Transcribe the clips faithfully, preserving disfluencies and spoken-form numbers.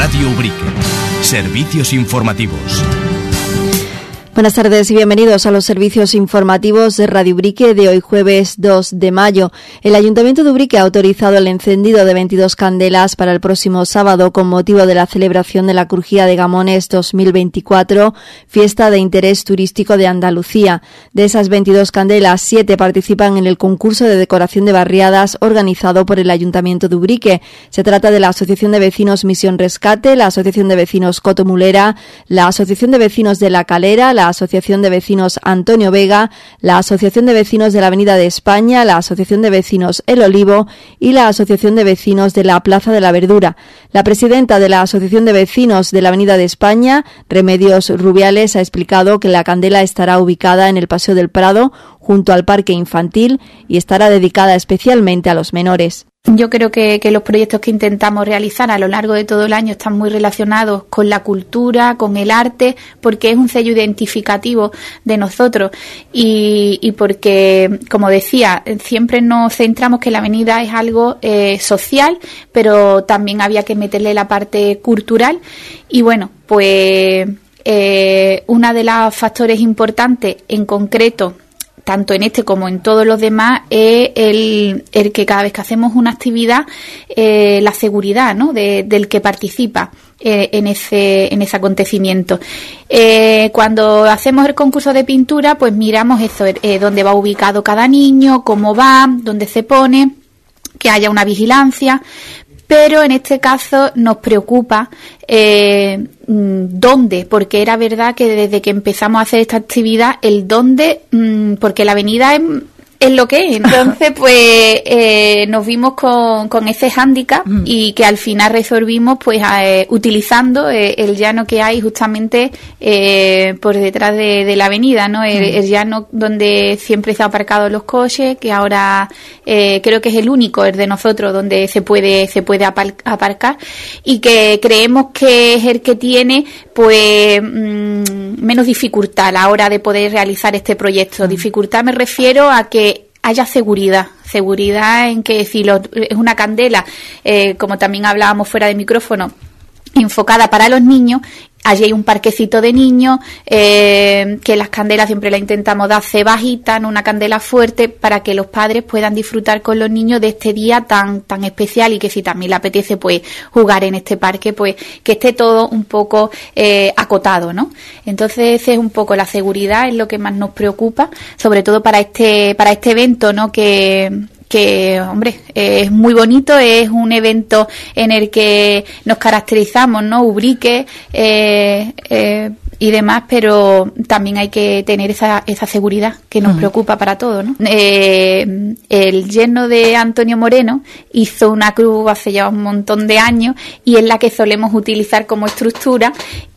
Radio Ubrique. Servicios informativos. Buenas tardes y bienvenidos a los servicios informativos de Radio Ubrique de hoy jueves dos de mayo. El Ayuntamiento de Ubrique ha autorizado el encendido de veintidós candelas para el próximo sábado con motivo de la celebración de la Crujía de Gamones dos mil veinticuatro, fiesta de interés turístico de Andalucía. De esas veintidós candelas, siete participan en el concurso de decoración de barriadas organizado por el Ayuntamiento de Ubrique. Se trata de la Asociación de Vecinos Misión Rescate, la Asociación de Vecinos Coto Mulera, la Asociación de Vecinos de La Calera, la la Asociación de Vecinos Antonio Vega, la Asociación de Vecinos de la Avenida de España, la Asociación de Vecinos El Olivo y la Asociación de Vecinos de la Plaza de la Verdura. La presidenta de la Asociación de Vecinos de la Avenida de España, Remedios Rubiales, ha explicado que la candela estará ubicada en el Paseo del Prado, junto al Parque Infantil, y estará dedicada especialmente a los menores. Yo creo que, que los proyectos que intentamos realizar a lo largo de todo el año están muy relacionados con la cultura, con el arte, porque es un sello identificativo de nosotros y, y porque, como decía, siempre nos centramos que la avenida es algo eh, social, pero también había que meterle la parte cultural y bueno, pues eh, una de los factores importantes en concreto, tanto en este como en todos los demás, es el, el que cada vez que hacemos una actividad, eh, la seguridad, ¿no?, de, del que participa eh, en ese en ese acontecimiento. Eh, cuando hacemos el concurso de pintura, pues miramos eso, eh, dónde va ubicado cada niño, cómo va, dónde se pone, que haya una vigilancia. Pero en este caso nos preocupa eh, dónde, porque era verdad que desde que empezamos a hacer esta actividad, el dónde, mmm, porque la avenida es, es lo que es. Entonces, pues eh, nos vimos con, con ese hándicap mm. y que al final resolvimos pues eh, utilizando eh, el llano que hay justamente eh, por detrás de, de la avenida, ¿no? El, mm. el llano donde siempre se han aparcado los coches, que ahora eh, creo que es el único, el de nosotros, donde se puede se puede apar- aparcar y que creemos que es el que tiene pues mmm, menos dificultad a la hora de poder realizar este proyecto. Mm. Dificultad me refiero a que haya seguridad, seguridad en que si lo, es una candela, eh, como también hablábamos fuera de micrófono, enfocada para los niños, allí hay un parquecito de niños, eh, que las candelas siempre las intentamos dar bajitas, no una candela fuerte, para que los padres puedan disfrutar con los niños de este día tan tan especial y que si también le apetece pues jugar en este parque, pues que esté todo un poco eh, acotado, ¿no? Entonces esa es un poco la seguridad, es lo que más nos preocupa, sobre todo para este para este evento, ¿no? Que que, hombre, eh, es muy bonito, es un evento en el que nos caracterizamos, ¿no? Ubrique eh, eh, y demás, pero también hay que tener esa esa seguridad que nos uh-huh. preocupa para todos, ¿no? Eh, el yerno de Antonio Moreno hizo una cruz hace ya un montón de años y es la que solemos utilizar como estructura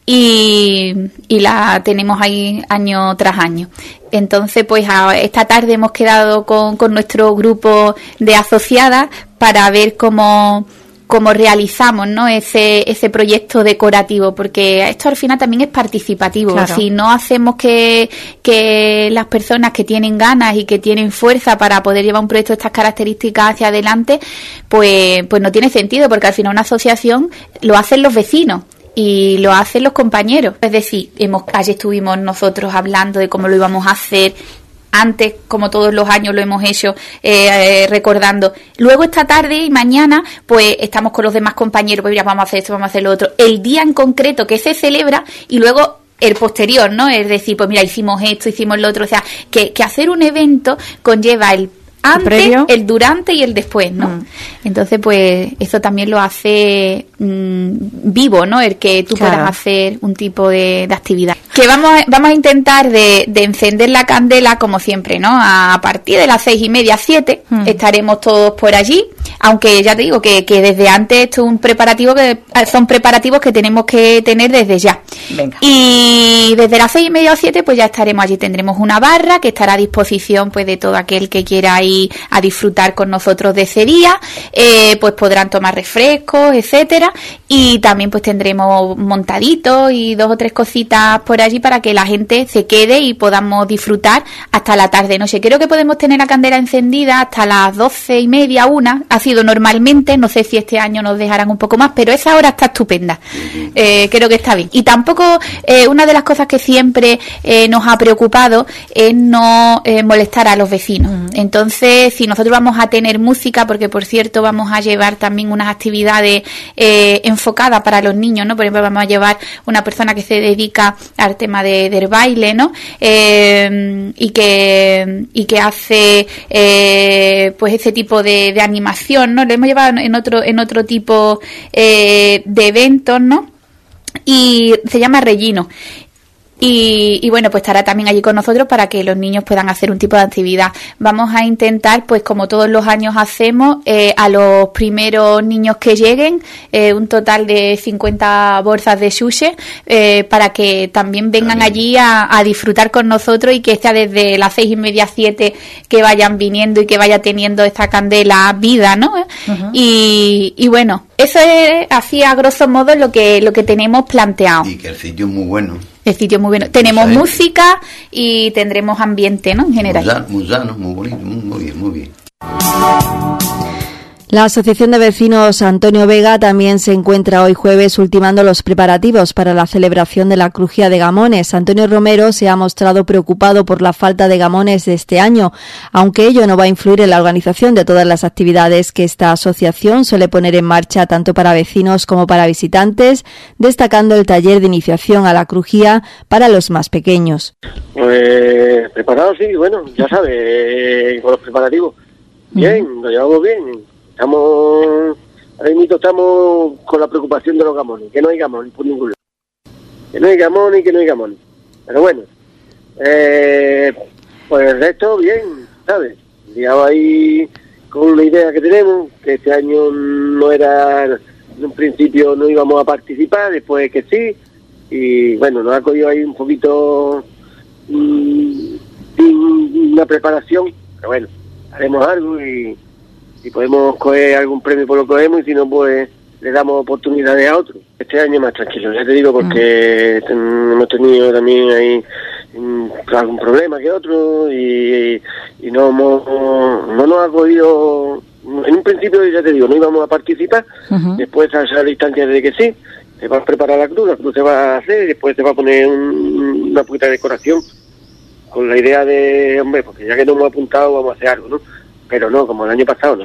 y, y la tenemos ahí año tras año. Entonces, pues a, esta tarde hemos quedado con, con nuestro grupo de asociadas para ver cómo cómo realizamos, ¿no?, ese ese proyecto decorativo, porque esto al final también es participativo. Claro. Si no hacemos que que las personas que tienen ganas y que tienen fuerza para poder llevar un proyecto de estas características hacia adelante, pues pues no tiene sentido, porque al final una asociación lo hacen los vecinos y lo hacen los compañeros. Es decir, hemos ayer estuvimos nosotros hablando de cómo lo íbamos a hacer. Antes, como todos los años lo hemos hecho, eh, eh, recordando. Luego esta tarde y mañana, pues estamos con los demás compañeros, pues mira, vamos a hacer esto, vamos a hacer lo otro. El día en concreto que se celebra y luego el posterior, ¿no? Es decir, pues mira, hicimos esto, hicimos lo otro. O sea, que, que hacer un evento conlleva el antes, ¿el, el durante y el después, ¿no? Mm. Entonces, pues eso también lo hace mmm, vivo, ¿no? El que tú claro. puedas hacer un tipo de, de actividad. Que vamos a, vamos a intentar de, de encender la candela como siempre, ¿no? A partir de las seis y media, siete, mm. estaremos todos por allí. Aunque ya te digo que, que desde antes esto es un preparativo que son preparativos que tenemos que tener desde ya. Venga. Y desde las seis y media o siete, pues ya estaremos allí. Tendremos una barra que estará a disposición, pues, de todo aquel que quiera ir a disfrutar con nosotros de ese día. Eh, pues podrán tomar refrescos, etcétera. Y también pues tendremos montaditos y dos o tres cositas por allí para que la gente se quede y podamos disfrutar hasta la tarde noche. Creo que podemos tener la candela encendida hasta las doce y media, una. Ha sido tenido normalmente. No sé si este año nos dejarán un poco más, pero esa hora está estupenda. Eh, creo que está bien. Y tampoco, eh, una de las cosas que siempre eh, nos ha preocupado es no eh, molestar a los vecinos. Entonces, si nosotros vamos a tener música, porque por cierto vamos a llevar también unas actividades eh, enfocadas para los niños, ¿no? Por ejemplo, vamos a llevar una persona que se dedica al tema de, del baile, ¿no? Eh, y que y que hace eh, pues ese tipo de, de animación, ¿no? Lo hemos llevado en otro en otro tipo eh, de eventos, ¿no? Y se llama Regino. Y, y bueno, pues estará también allí con nosotros para que los niños puedan hacer un tipo de actividad. Vamos a intentar, pues como todos los años hacemos, eh, a los primeros niños que lleguen, eh, un total de cincuenta bolsas de sushi, eh, para que también vengan allí a, a disfrutar con nosotros y que sea desde las seis y media, siete, que vayan viniendo y que vaya teniendo esta candela vida, ¿no? Uh-huh. Y, y bueno, eso es así a grosso modo lo que, lo que tenemos planteado. Y que el sitio es muy bueno. El sitio es muy bueno. Tenemos ¿sabes? Música y tendremos ambiente, ¿no? En general. Muy sano, muy bonito, muy, muy bien, muy bien. La Asociación de Vecinos Antonio Vega también se encuentra hoy jueves ultimando los preparativos para la celebración de la crujía de Gamones. Antonio Romero se ha mostrado preocupado por la falta de gamones de este año, aunque ello no va a influir en la organización de todas las actividades que esta asociación suele poner en marcha tanto para vecinos como para visitantes, destacando el taller de iniciación a la crujía para los más pequeños. Pues preparado, sí, bueno, ya sabes, eh, con los preparativos. Bien, uh-huh. Lo llevamos bien. Estamos, ahora mismo estamos con la preocupación de los gamones, que no hay gamones por ningún lado. Que no hay gamones y que no hay gamones. Pero bueno, eh, pues el resto bien, ¿sabes? Digamos ahí con una idea que tenemos, que este año no era, en un principio no íbamos a participar, después que sí, y bueno, nos ha cogido ahí un poquito mmm, una preparación, pero bueno, haremos algo y... si podemos coger algún premio pues lo cogemos y si no pues le damos oportunidades a otros. Este año más tranquilo, ya te digo, porque mm. ten, hemos tenido también ahí mm, algún problema que otro y, y no, hemos, no nos ha cogido, en un principio ya te digo, no íbamos a participar, uh-huh. Después a la distancia de que sí, se va a preparar la cruz, la cruz se va a hacer y después se va a poner un, una poquita de decoración con la idea de, hombre, porque ya que nos hemos apuntado vamos a hacer algo, ¿no? Pero no, como el año pasado no.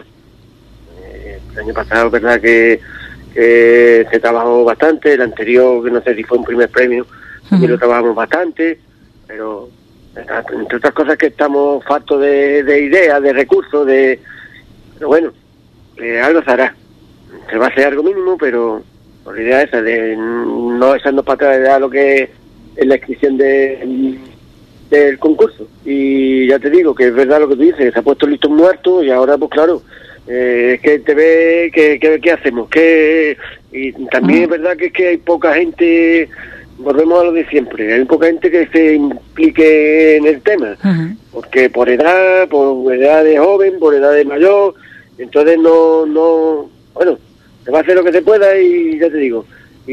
Eh, el año pasado es verdad que, que se trabajó bastante, el anterior, que no sé si fue un primer premio, también uh-huh. lo trabajamos bastante, pero entre otras cosas que estamos faltos de, de ideas, de recursos, de pero bueno, eh, algo se hará. Se va a hacer algo mínimo, pero por la idea esa de no echarnos para atrás de lo que es la inscripción de... del concurso. Y ya te digo que es verdad lo que tú dices, que se ha puesto listo muerto y ahora pues claro, eh, es que te ve que, que, ¿qué hacemos? Que y también uh-huh. es verdad que es que hay poca gente, volvemos a lo de siempre, hay poca gente que se implique en el tema, uh-huh. porque por edad, por edad de joven, por edad de mayor, entonces no, no, bueno, se va a hacer lo que se pueda y ya te digo,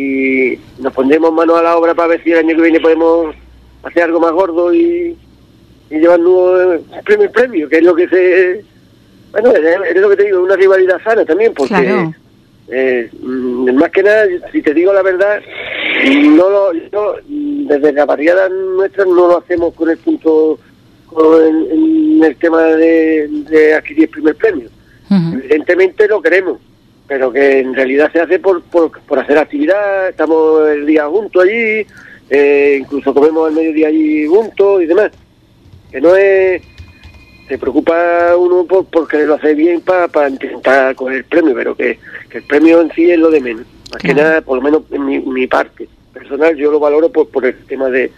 y nos pondremos manos a la obra para ver si el año que viene podemos hacer algo más gordo y, y llevarnos premio en premio, que es lo que se... Bueno, es, es lo que te digo, una rivalidad sana también, porque claro. eh, más que nada, si te digo la verdad, no lo, no, desde la barriada nuestra no lo hacemos con el punto, con el, en el tema de, de adquirir el primer premio. Uh-huh. Evidentemente lo queremos, pero que en realidad se hace por, por, por hacer actividad, estamos el día juntos allí, Eh, incluso comemos al mediodía allí juntos y demás, que no es, se preocupa uno por porque lo hace bien para pa intentar coger el premio, pero que, que el premio en sí es lo de menos, más claro. que nada, por lo menos en mi, mi parte personal, yo lo valoro por, por el tema de,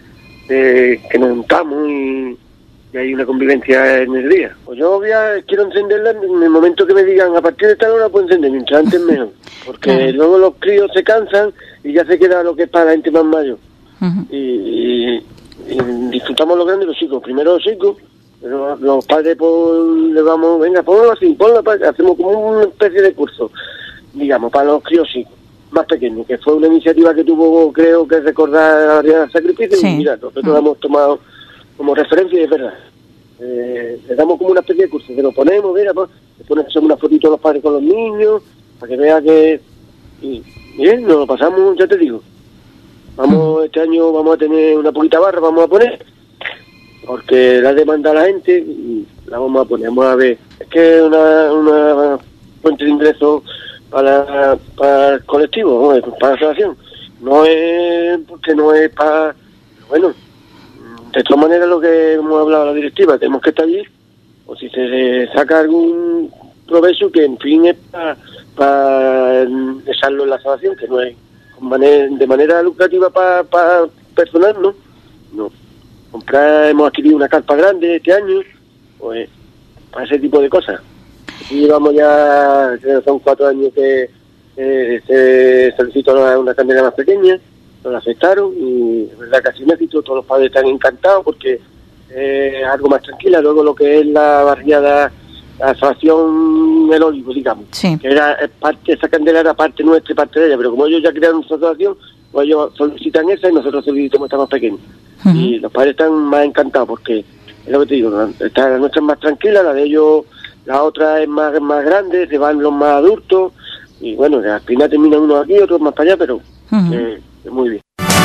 de que nos juntamos y, y hay una convivencia en el día. Pues yo voy a, quiero encenderla en el momento que me digan a partir de tal hora puedo encender, mientras antes mejor, porque claro. luego los críos se cansan y ya se queda lo que es para la gente más mayor. Uh-huh. Y, y, y disfrutamos lo grande los chicos, primero los chicos, pero los padres pues le vamos, venga, ponlo así, ponlo, hacemos como una especie de curso, digamos, para los críos chicos, más pequeños, que fue una iniciativa que tuvo, creo que recordar la Barriada del Sacrificio, sí. Y mira, nosotros uh-huh. la hemos tomado como referencia y es verdad, eh, le damos como una especie de curso, que lo ponemos, mira, pues, le pones una fotito a los padres con los niños, para que vea que... Y bien, nos lo pasamos, ya te digo. Vamos, este año vamos a tener una poquita barra, vamos a poner, porque la demanda a la gente y la vamos a poner, vamos a ver. Es que es una, una fuente de ingresos para, para el colectivo, ¿no? Para la asociación. No es porque no es para... Bueno, de todas maneras lo que hemos hablado la directiva, tenemos que estar allí, o si se saca algún provecho que en fin es para, para dejarlo en la asociación, que no es de manera lucrativa para pa personal, ¿no? No. Comprar, hemos adquirido una carpa grande este año, pues para ese tipo de cosas. Y llevamos ya, son cuatro años que eh, se solicitó una, una candela más pequeña, nos la aceptaron y es verdad que así me cito, todos los padres están encantados porque es eh, algo más tranquila. Luego lo que es la barriada, la asociación El Olivo, digamos, sí. Que era parte, esa candela era parte nuestra y parte de ella, pero como ellos ya crearon su asociación, pues ellos solicitan esa y nosotros solicitamos esta más pequeña. Uh-huh. Y los padres están más encantados porque es lo que te digo, esta, la nuestra es más tranquila, la de ellos, la otra es más más grande, se van los más adultos y bueno, al final terminan unos aquí, otros más para allá, pero uh-huh. eh, muy bien.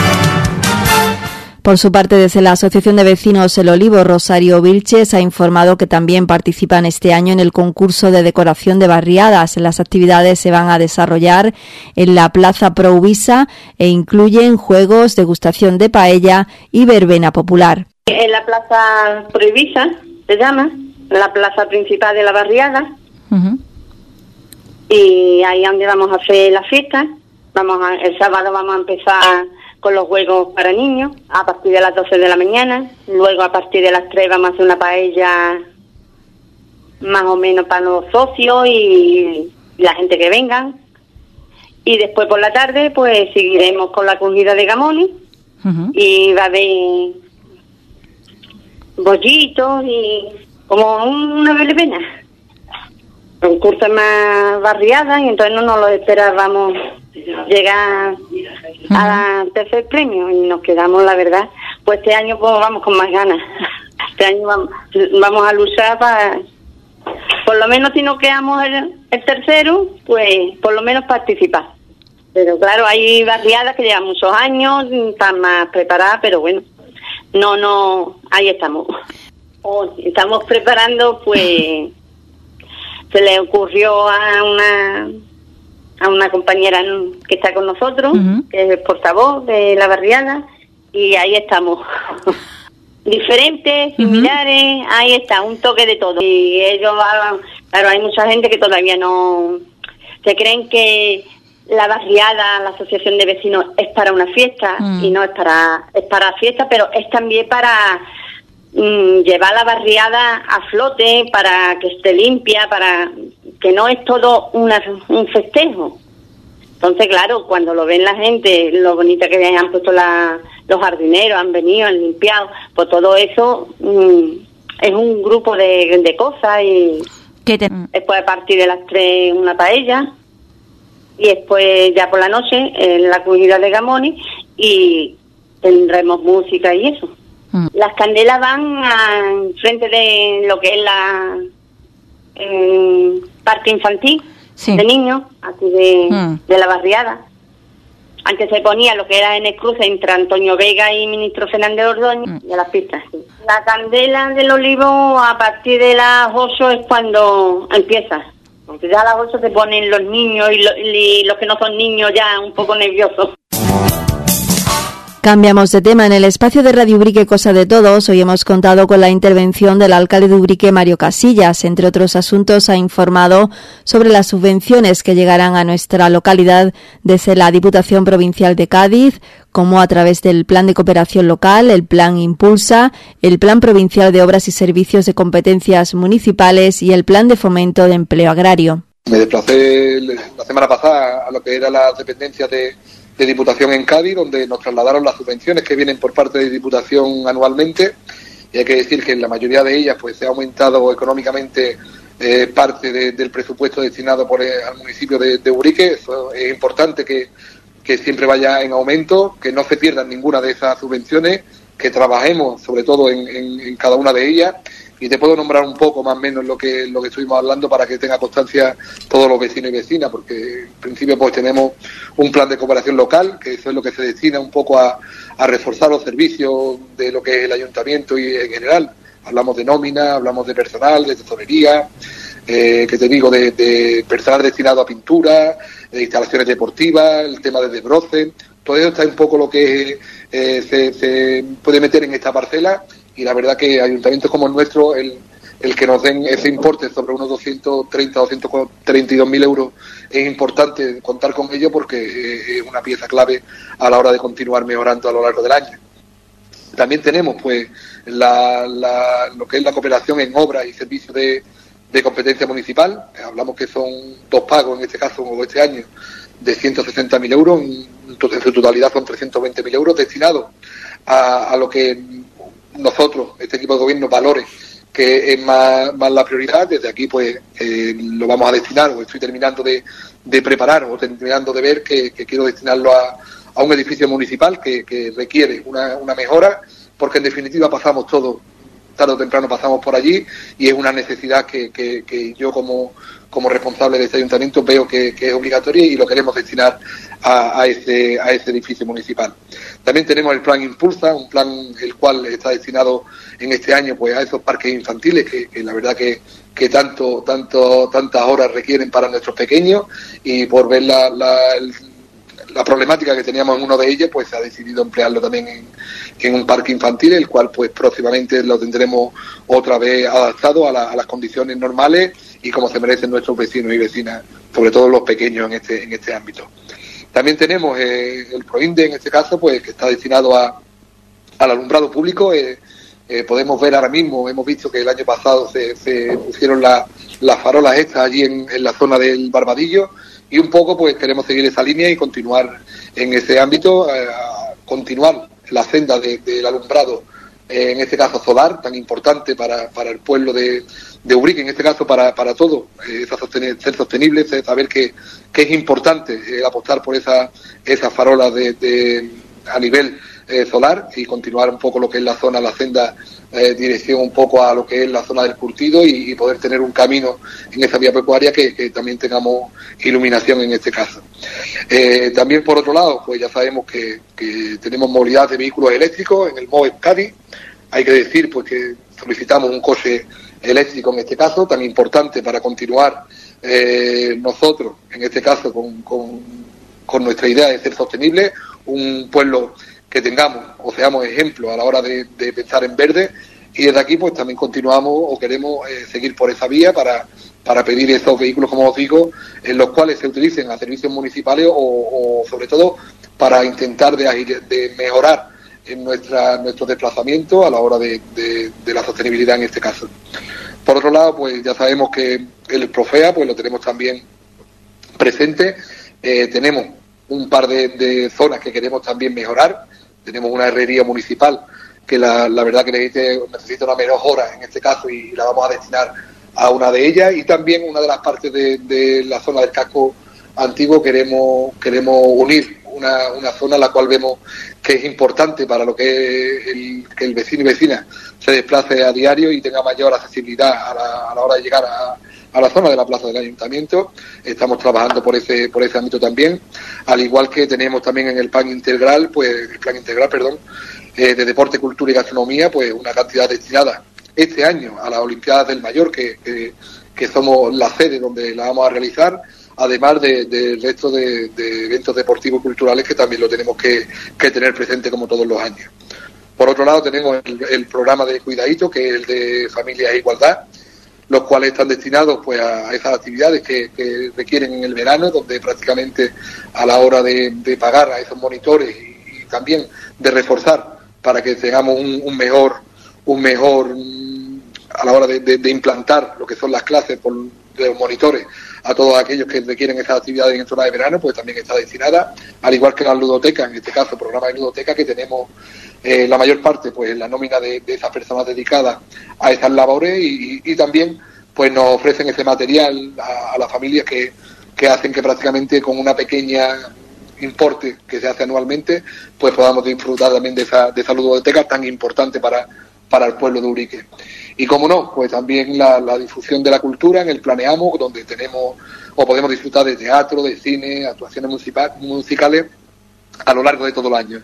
Por su parte, desde la Asociación de Vecinos El Olivo, Rosario Vilches ha informado que también participan este año en el concurso de decoración de barriadas. Las actividades se van a desarrollar en la Plaza Prouvisa e incluyen juegos, degustación de paella y verbena popular. En la Plaza Prouvisa se llama, la plaza principal de la barriada, uh-huh. Y ahí es donde vamos a hacer la fiesta. Vamos a, el sábado vamos a empezar con los juegos para niños a partir de las doce de la mañana. Luego a partir de las tres vamos a hacer una paella más o menos para los socios y la gente que vengan. Y después por la tarde pues seguiremos con la cogida de gamones, uh-huh. Y va a haber bollitos y como una verbena. Concursos más barriadas y entonces no nos lo esperábamos llegar al tercer premio y nos quedamos, la verdad, pues este año pues vamos con más ganas. Este año vamos, vamos a luchar para, por lo menos si no quedamos el, el tercero, pues por lo menos participar. Pero claro, hay barriadas que llevan muchos años, están más preparadas, pero bueno, no, no, ahí estamos. Oh, estamos preparando, pues se le ocurrió a una a una compañera que está con nosotros, uh-huh. Que es el portavoz de la barriada, y ahí estamos. Diferentes, similares, uh-huh. Ahí está, un toque de todo. Y ellos, claro, hay mucha gente que todavía no se creen que la barriada, la asociación de vecinos es para una fiesta, uh-huh. Y no es para es para fiesta, pero es también para mm, llevar la barriada a flote, para que esté limpia, para que no es todo una, un festejo. Entonces, claro, cuando lo ven la gente, lo bonita que han puesto la, los jardineros, han venido, han limpiado, pues todo eso mmm, es un grupo de, de cosas. Y ¿qué te... después a partir de las tres una paella y después ya por la noche en la comida de gamones y tendremos música y eso. Mm. Las candelas van a, frente de lo que es la eh, parque infantil, sí, de niños, aquí de, mm. de la barriada. Antes se ponía lo que era en el cruce entre Antonio Vega y Ministro Fernández Ordóñez, mm. y a las pistas. Sí. La candela del olivo a partir de las ocho es cuando empieza. Porque ya a las ocho se ponen los niños y, lo, y los que no son niños ya un poco nerviosos. Cambiamos de tema. En el espacio de Radio Ubrique Cosa de Todos, hoy hemos contado con la intervención del alcalde de Ubrique, Mario Casillas. Entre otros asuntos, ha informado sobre las subvenciones que llegarán a nuestra localidad desde la Diputación Provincial de Cádiz, como a través del Plan de Cooperación Local, el Plan Impulsa, el Plan Provincial de Obras y Servicios de Competencias Municipales y el Plan de Fomento de Empleo Agrario. Me desplacé la semana pasada a lo que era la dependencia de... de Diputación en Cádiz, donde nos trasladaron las subvenciones que vienen por parte de Diputación anualmente, y hay que decir que en la mayoría de ellas pues se ha aumentado económicamente eh, parte de, del presupuesto destinado por el, al municipio de, de Ubrique. Eso es importante que, que siempre vaya en aumento, que no se pierdan ninguna de esas subvenciones, que trabajemos sobre todo en, en, en cada una de ellas y te puedo nombrar un poco más o menos lo que lo que estuvimos hablando para que tenga constancia todos los vecinos y vecinas, porque en principio pues tenemos un plan de cooperación local, que eso es lo que se destina un poco a, a reforzar los servicios de lo que es el ayuntamiento y en general. Hablamos de nómina, hablamos de personal, de tesorería, eh, que te digo, de, de personal destinado a pintura, de instalaciones deportivas, el tema de desbroce. Todo eso está un poco lo que eh, se, se puede meter en esta parcela, y la verdad que ayuntamientos como el nuestro, el, el que nos den ese importe sobre unos doscientos treinta, doscientos treinta y dos mil euros, es importante contar con ello porque eh, es una pieza clave a la hora de continuar mejorando a lo largo del año. También tenemos pues la, la, lo que es la cooperación en obras y servicios de, de competencia municipal. Hablamos que son dos pagos en este caso, o este año, de ciento sesenta mil euros, entonces en su totalidad son trescientos veinte mil euros destinados a, a lo que nosotros, este equipo de gobierno, valore que es más, más la prioridad. Desde aquí pues eh, lo vamos a destinar, o estoy terminando de, de preparar o terminando de ver que, que quiero destinarlo a, a un edificio municipal que, que requiere una, una mejora, porque en definitiva pasamos todos, tarde o temprano pasamos por allí, y es una necesidad que, que, que yo como, como responsable de este ayuntamiento veo que, que es obligatoria, y lo queremos destinar a, a, ese, a ese edificio municipal. También tenemos el plan Impulsa, un plan el cual está destinado en este año pues a esos parques infantiles que, que la verdad que, que tanto, tanto, tantas horas requieren para nuestros pequeños, y por ver la, la, el, la problemática que teníamos en uno de ellos, pues se ha decidido emplearlo también en, en un parque infantil, el cual pues próximamente lo tendremos otra vez adaptado a, la, a las condiciones normales y como se merecen nuestros vecinos y vecinas, sobre todo los pequeños en este, en este ámbito. También tenemos eh, el PROINDE, en este caso, pues que está destinado a, al alumbrado público. Eh, eh, podemos ver ahora mismo, hemos visto que el año pasado se, se pusieron la, las farolas estas allí en, en la zona del Barbadillo, y un poco pues queremos seguir esa línea y continuar en ese ámbito, eh, continuar la senda de, del alumbrado, eh, en este caso solar, tan importante para, para el pueblo de, de Ubrique, en este caso para, para todo, eh, esa sostener, ser sostenible, saber que, que es importante eh, apostar por esa, esas farolas de, de, a nivel eh, solar, y continuar un poco lo que es la zona, la senda, eh, dirección un poco a lo que es la zona del curtido, y, y poder tener un camino en esa vía pecuaria que, que también tengamos iluminación en este caso. Eh, también por otro lado, pues ya sabemos que, que tenemos movilidad de vehículos eléctricos en el MOVES Cádiz. Hay que decir pues que solicitamos un coche eléctrico en este caso, tan importante para continuar eh, nosotros, en este caso, con, con, con nuestra idea de ser sostenible, un pueblo que tengamos o seamos ejemplo a la hora de, de pensar en verde, y desde aquí pues también continuamos o queremos eh, seguir por esa vía para, para pedir esos vehículos, como os digo, en los cuales se utilicen a servicios municipales, o, o sobre todo para intentar de, de mejorar en nuestra nuestro desplazamiento a la hora de, de, de la sostenibilidad en este caso. Por otro lado, pues ya sabemos que el Profea pues lo tenemos también presente. Eh, tenemos un par de, de zonas que queremos también mejorar. Tenemos una herrería municipal que la, la verdad que necesita, necesita una mejora en este caso, y la vamos a destinar a una de ellas, y también una de las partes de, de la zona del casco antiguo queremos queremos unir una, una zona en la cual vemos que es importante para lo que es el, que el vecino y vecina se desplace a diario y tenga mayor accesibilidad a la, a la hora de llegar a, a la zona de la plaza del ayuntamiento. Estamos trabajando por ese por ese ámbito también, al igual que tenemos también en el plan integral, pues el plan integral, perdón, eh, de deporte, cultura y gastronomía, pues una cantidad destinada este año a las Olimpiadas del Mayor, que, que, que somos la sede donde la vamos a realizar, además del de, de resto de, de eventos deportivos y culturales que también lo tenemos que, que tener presente como todos los años. Por otro lado tenemos el, el programa de Cuidadito, que es el de Familias e Igualdad, los cuales están destinados pues a esas actividades que, que requieren en el verano, donde prácticamente a la hora de, de pagar a esos monitores y, y también de reforzar para que tengamos un, un mejor un mejor a la hora de, de, de implantar lo que son las clases por, de los monitores a todos aquellos que requieren esas actividades en zona de verano, pues también está destinada, al igual que las ludotecas, en este caso el programa de ludoteca, que tenemos eh, la mayor parte pues la nómina de, de esas personas dedicadas a esas labores, y, y también pues nos ofrecen ese material a, a las familias que, que hacen que prácticamente con una pequeña importe que se hace anualmente pues podamos disfrutar también de esa, de esa ludoteca tan importante para, para el pueblo de Ubrique. Y como no, pues también la, la difusión de la cultura en el Planeamos, donde tenemos o podemos disfrutar de teatro, de cine, actuaciones musical, musicales a lo largo de todo el año.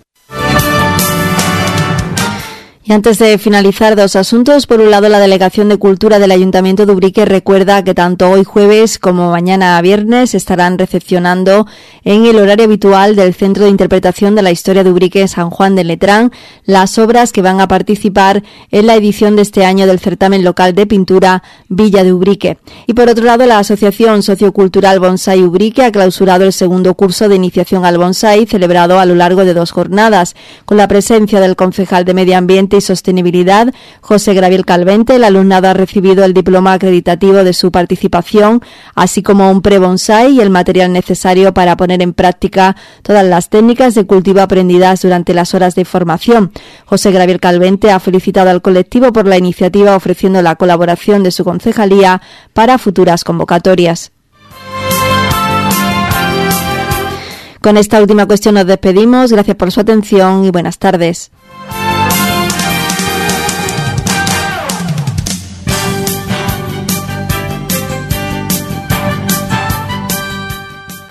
Y antes de finalizar, dos asuntos. Por un lado, la Delegación de Cultura del Ayuntamiento de Ubrique recuerda que tanto hoy jueves como mañana viernes estarán recepcionando en el horario habitual del Centro de Interpretación de la Historia de Ubrique San Juan de Letrán las obras que van a participar en la edición de este año del certamen local de pintura Villa de Ubrique. Y por otro lado, la Asociación Sociocultural Bonsai Ubrique ha clausurado el segundo curso de iniciación al bonsai celebrado a lo largo de dos jornadas, con la presencia del concejal de Medio Ambiente y Sostenibilidad, José Gabriel Calvente. El alumnado ha recibido el diploma acreditativo de su participación, así como un pre-bonsai y el material necesario para poner en práctica todas las técnicas de cultivo aprendidas durante las horas de formación. José Gabriel Calvente ha felicitado al colectivo por la iniciativa, ofreciendo la colaboración de su concejalía para futuras convocatorias. Con esta última cuestión nos despedimos. Gracias por su atención y buenas tardes.